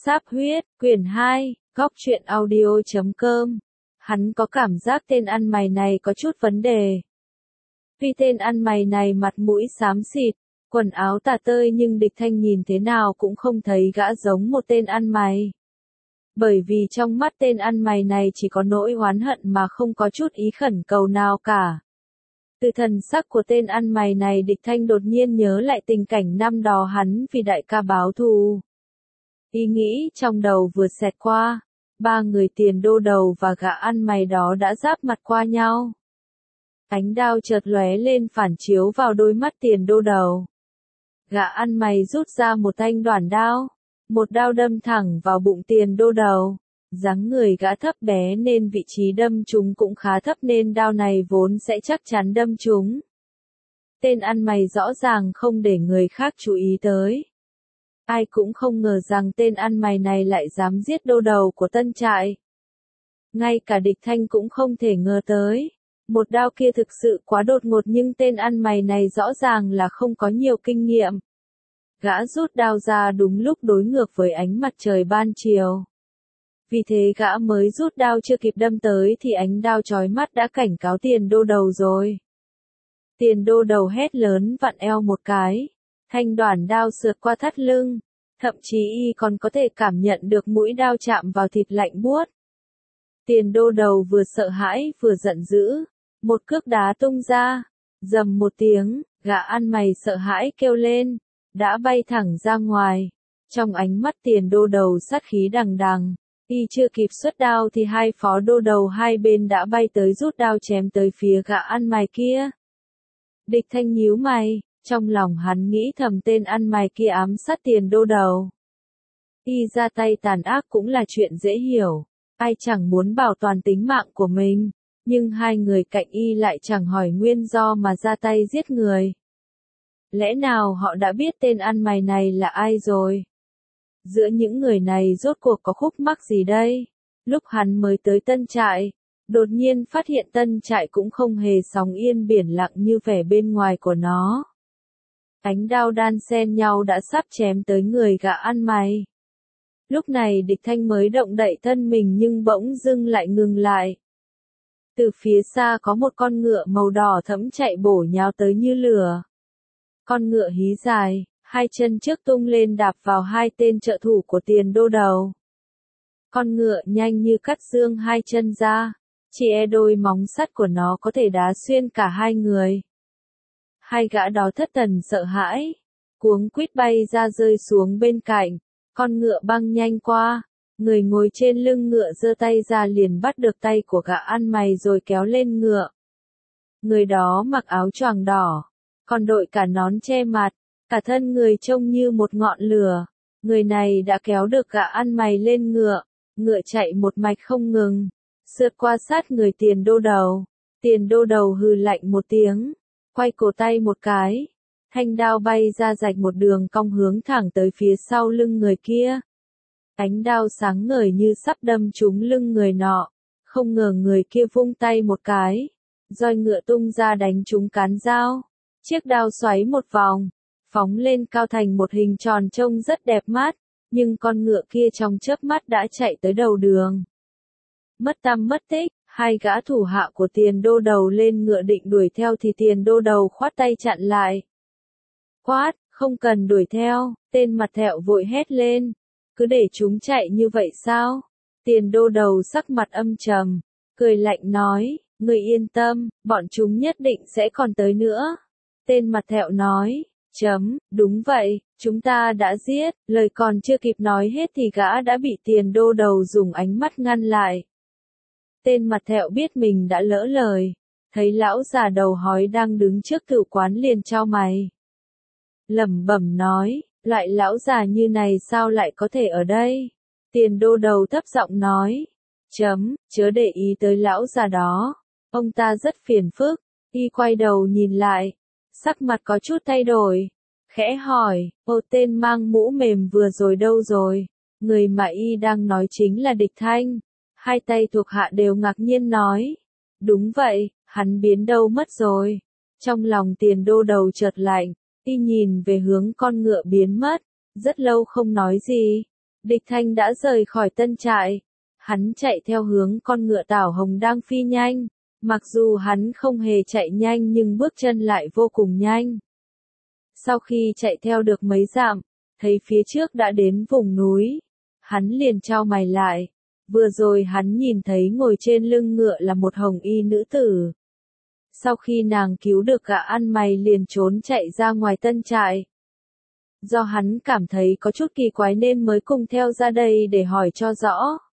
Sáp huyết, quyển 2, góc truyện audio.com. Hắn có cảm giác tên ăn mày này có chút vấn đề. Tuy tên ăn mày này mặt mũi xám xịt, quần áo tả tơi nhưng Địch Thanh nhìn thế nào cũng không thấy gã giống một tên ăn mày. Bởi vì trong mắt tên ăn mày này chỉ có nỗi oán hận mà không có chút ý khẩn cầu nào cả. Từ thần sắc của tên ăn mày này Địch Thanh đột nhiên nhớ lại tình cảnh năm đó hắn vì đại ca báo thù. Ý nghĩ trong đầu vừa xẹt qua, ba người Tiền Đô Đầu và gã ăn mày đó đã giáp mặt qua nhau. Ánh đao chợt lóe lên phản chiếu vào đôi mắt Tiền Đô Đầu. Gã ăn mày rút ra một thanh đoản đao, một đao đâm thẳng vào bụng Tiền Đô Đầu. Dáng người gã thấp bé nên vị trí đâm trúng cũng khá thấp nên đao này vốn sẽ chắc chắn đâm trúng. Tên ăn mày rõ ràng không để người khác chú ý tới. Ai cũng không ngờ rằng tên ăn mày này lại dám giết đô đầu của Tân Trại. Ngay cả Địch Thanh cũng không thể ngờ tới. Một đao kia thực sự quá đột ngột nhưng tên ăn mày này rõ ràng là không có nhiều kinh nghiệm. Gã rút đao ra đúng lúc đối ngược với ánh mặt trời ban chiều. Vì thế gã mới rút đao chưa kịp đâm tới thì ánh đao chói mắt đã cảnh cáo Tiền Đô Đầu rồi. Tiền Đô Đầu hét lớn vặn eo một cái. Thanh đoản đao sượt qua thắt lưng, thậm chí y còn có thể cảm nhận được mũi đao chạm vào thịt lạnh buốt. Tiền Đô Đầu vừa sợ hãi vừa giận dữ, một cước đá tung ra, rầm một tiếng, gã ăn mày sợ hãi kêu lên, đã bay thẳng ra ngoài. Trong ánh mắt Tiền Đô Đầu sát khí đằng đằng, y chưa kịp xuất đao thì hai phó đô đầu hai bên đã bay tới rút đao chém tới phía gã ăn mày kia. Địch Thanh nhíu mày. Trong lòng hắn nghĩ thầm tên ăn mày kia ám sát Tiền Đô Đầu. Y ra tay tàn ác cũng là chuyện dễ hiểu, ai chẳng muốn bảo toàn tính mạng của mình, nhưng hai người cạnh y lại chẳng hỏi nguyên do mà ra tay giết người. Lẽ nào họ đã biết tên ăn mày này là ai rồi? Giữa những người này rốt cuộc có khúc mắc gì đây? Lúc hắn mới tới Tân Trại, đột nhiên phát hiện Tân Trại cũng không hề sóng yên biển lặng như vẻ bên ngoài của nó. Ánh đao đan xen nhau đã sắp chém tới người gã ăn mày. Lúc này Địch Thanh mới động đậy thân mình nhưng bỗng dưng lại ngừng lại. Từ phía xa có một con ngựa màu đỏ thẫm chạy bổ nhào tới như lửa. Con ngựa hí dài, hai chân trước tung lên đạp vào hai tên trợ thủ của Tiền Đô Đầu. Con ngựa nhanh như cắt xương hai chân ra, chỉ e đôi móng sắt của nó có thể đá xuyên cả hai người. Hai gã đó thất thần sợ hãi, cuống quýt bay ra rơi xuống bên cạnh, con ngựa băng nhanh qua, người ngồi trên lưng ngựa giơ tay ra liền bắt được tay của gã ăn mày rồi kéo lên ngựa. Người đó mặc áo choàng đỏ, còn đội cả nón che mặt, cả thân người trông như một ngọn lửa. Người này đã kéo được gã ăn mày lên ngựa, ngựa chạy một mạch không ngừng, sượt qua sát người Tiền Đô Đầu. Tiền Đô Đầu hừ lạnh một tiếng, quay cổ tay một cái, thanh đao bay ra rạch một đường cong hướng thẳng tới phía sau lưng người kia. Ánh đao sáng ngời như sắp đâm trúng lưng người nọ, không ngờ người kia vung tay một cái, roi ngựa tung ra đánh trúng cán dao. Chiếc đao xoáy một vòng, phóng lên cao thành một hình tròn trông rất đẹp mắt, nhưng con ngựa kia trong chớp mắt đã chạy tới đầu đường. Mất tăm mất tích. Hai gã thủ hạ của Tiền Đô Đầu lên ngựa định đuổi theo thì Tiền Đô Đầu khoát tay chặn lại. Quát, không cần đuổi theo, tên mặt thẹo vội hét lên. Cứ để chúng chạy như vậy sao? Tiền Đô Đầu sắc mặt âm trầm, cười lạnh nói, người yên tâm, bọn chúng nhất định sẽ còn tới nữa. Tên mặt thẹo nói, đúng vậy, chúng ta đã giết, lời còn chưa kịp nói hết thì gã đã bị Tiền Đô Đầu dùng ánh mắt ngăn lại. Tên mặt thẹo biết mình đã lỡ lời, thấy lão già đầu hói đang đứng trước tử quán liền chau mày. Lẩm bẩm nói, loại lão già như này sao lại có thể ở đây? Tiền Đô Đầu thấp giọng nói, chớ để ý tới lão già đó, ông ta rất phiền phức. Y quay đầu nhìn lại, sắc mặt có chút thay đổi, khẽ hỏi, tên mang mũ mềm vừa rồi đâu rồi? Người mà y đang nói chính là Địch Thanh. Hai tay thuộc hạ đều ngạc nhiên nói. Đúng vậy, hắn biến đâu mất rồi. Trong lòng Tiền Đô Đầu chợt lạnh, y nhìn về hướng con ngựa biến mất, rất lâu không nói gì. Địch Thanh đã rời khỏi tân trại. Hắn chạy theo hướng con ngựa Tảo Hồng đang phi nhanh. Mặc dù hắn không hề chạy nhanh nhưng bước chân lại vô cùng nhanh. Sau khi chạy theo được mấy dặm, thấy phía trước đã đến vùng núi. Hắn liền chau mày lại. Vừa rồi hắn nhìn thấy ngồi trên lưng ngựa là một hồng y nữ tử. Sau khi nàng cứu được gã ăn mày liền trốn chạy ra ngoài tân trại. Do hắn cảm thấy có chút kỳ quái nên mới cùng theo ra đây để hỏi cho rõ.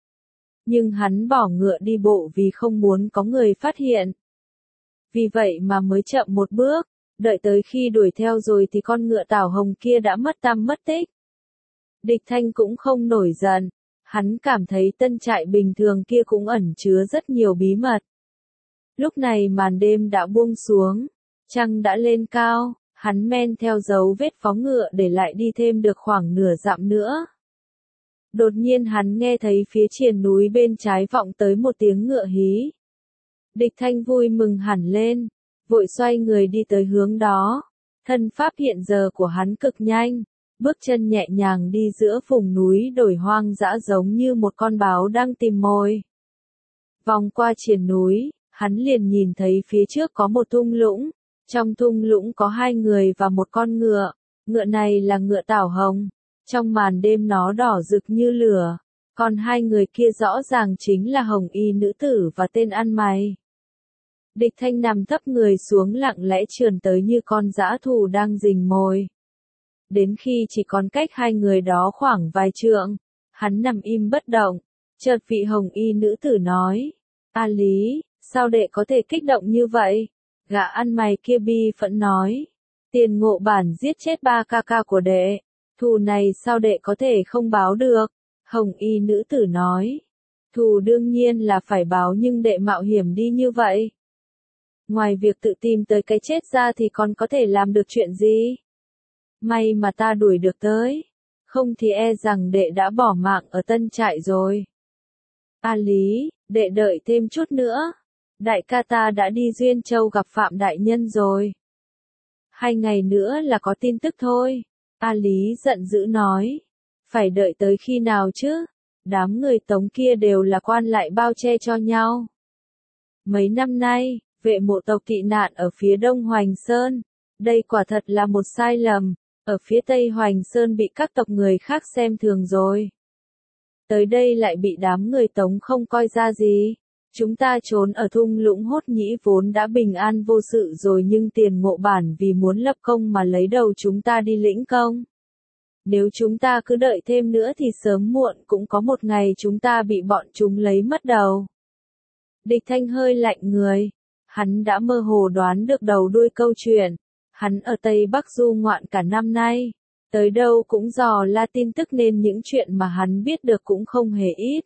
Nhưng hắn bỏ ngựa đi bộ vì không muốn có người phát hiện. Vì vậy mà mới chậm một bước, đợi tới khi đuổi theo rồi thì con ngựa Tảo Hồng kia đã mất tăm mất tích. Địch Thanh cũng không nổi giận, hắn cảm thấy tân trại bình thường kia cũng ẩn chứa rất nhiều bí mật. Lúc này màn đêm đã buông xuống, trăng đã lên cao, hắn men theo dấu vết phóng ngựa để lại đi thêm được khoảng nửa dặm nữa. Đột nhiên hắn nghe thấy phía triền núi bên trái vọng tới một tiếng ngựa hí. Địch Thanh vui mừng hẳn lên, vội xoay người đi tới hướng đó. Thân pháp hiện giờ của hắn cực nhanh, bước chân nhẹ nhàng đi giữa vùng núi đồi hoang dã giống như một con báo đang tìm mồi. Vòng qua triền núi, hắn liền nhìn thấy phía trước có một thung lũng. Trong thung lũng có hai người và một con ngựa. Ngựa này là ngựa Tảo Hồng. Trong màn đêm nó đỏ rực như lửa. Còn hai người kia rõ ràng chính là hồng y nữ tử và tên ăn mày. Địch Thanh nằm thấp người xuống lặng lẽ trườn tới như con dã thú đang rình mồi. Đến khi chỉ còn cách hai người đó khoảng vài trượng, hắn nằm im bất động. Chợt vị hồng y nữ tử nói: "A Lý, sao đệ có thể kích động như vậy?" Gã ăn mày kia bi phẫn nói: "Tiền Ngộ Bản giết chết 3 ca ca của đệ, thù này sao đệ có thể không báo được?" Hồng y nữ tử nói: "Thù đương nhiên là phải báo nhưng đệ mạo hiểm đi như vậy. Ngoài việc tự tìm tới cái chết ra thì còn có thể làm được chuyện gì? May mà ta đuổi được tới, không thì e rằng đệ đã bỏ mạng ở tân trại rồi. A Lý, đệ đợi thêm chút nữa. Đại ca ta đã đi Duyên Châu gặp Phạm Đại Nhân rồi. 2 ngày nữa là có tin tức thôi." A Lý giận dữ nói: "Phải đợi tới khi nào chứ? Đám người Tống kia đều là quan lại bao che cho nhau. Mấy năm nay, vệ mộ tộc tị nạn ở phía đông Hoành Sơn. Đây quả thật là một sai lầm. Ở phía tây Hoành Sơn bị các tộc người khác xem thường rồi. Tới đây lại bị đám người Tống không coi ra gì. Chúng ta trốn ở thung lũng Hốt Nhĩ vốn đã bình an vô sự rồi nhưng Tiền Ngộ Bản vì muốn lập công mà lấy đầu chúng ta đi lĩnh công. Nếu chúng ta cứ đợi thêm nữa thì sớm muộn cũng có một ngày chúng ta bị bọn chúng lấy mất đầu." Địch Thanh hơi lạnh người. Hắn đã mơ hồ đoán được đầu đuôi câu chuyện. Hắn ở Tây Bắc du ngoạn cả năm nay. Tới đâu cũng dò la tin tức nên những chuyện mà hắn biết được cũng không hề ít.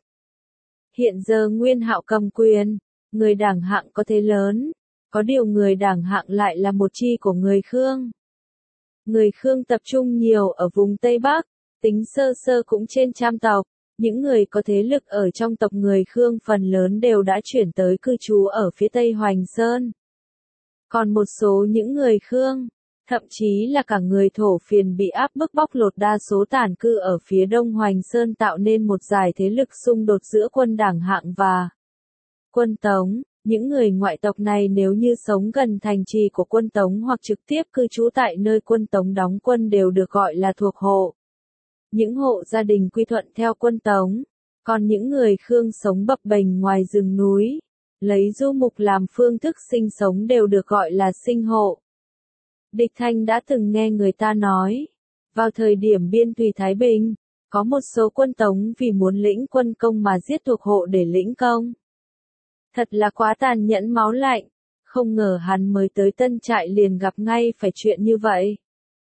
Hiện giờ Nguyên Hạo cầm quyền, người Đảng Hạng có thế lớn. Có điều người Đảng Hạng lại là một chi của người Khương. Người Khương tập trung nhiều ở vùng Tây Bắc, tính sơ sơ cũng trên 100 tộc. Những người có thế lực ở trong tộc người Khương phần lớn đều đã chuyển tới cư trú ở phía Tây Hoành Sơn. Còn một số những người Khương, thậm chí là cả người Thổ Phiền bị áp bức bóc lột đa số tản cư ở phía Đông Hoành Sơn tạo nên một dải thế lực xung đột giữa quân Đảng Hạng và quân Tống. Những người ngoại tộc này nếu như sống gần thành trì của quân Tống hoặc trực tiếp cư trú tại nơi quân Tống đóng quân đều được gọi là thuộc hộ. Những hộ gia đình quy thuận theo quân Tống, còn những người Khương sống bập bềnh ngoài rừng núi, lấy du mục làm phương thức sinh sống đều được gọi là sinh hộ. Địch Thanh đã từng nghe người ta nói, vào thời điểm biên thùy Thái Bình, có một số quân Tống vì muốn lĩnh quân công mà giết thuộc hộ để lĩnh công. Thật là quá tàn nhẫn máu lạnh, không ngờ hắn mới tới tân trại liền gặp ngay phải chuyện như vậy.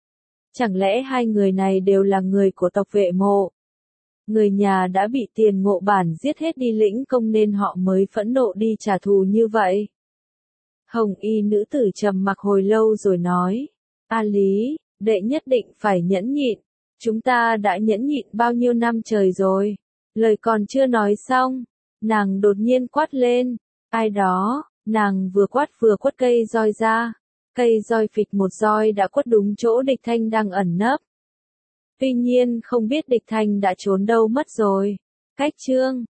Chẳng lẽ hai người này đều là người của tộc Vệ Mộ? Người nhà đã bị Tiền Ngộ Bản giết hết đi lĩnh công nên họ mới phẫn nộ đi trả thù như vậy. Hồng y nữ tử trầm mặc hồi lâu rồi nói: "A Lý, đệ nhất định phải nhẫn nhịn. Chúng ta đã nhẫn nhịn bao nhiêu năm trời rồi." Lời còn chưa nói xong, nàng đột nhiên quát lên: "Ai đó!" Nàng vừa quát vừa quất cây roi ra. Cây roi phịch một roi đã quất đúng chỗ Địch Thanh đang ẩn nấp. Tuy nhiên không biết địch thành đã trốn đâu mất rồi. Cách chương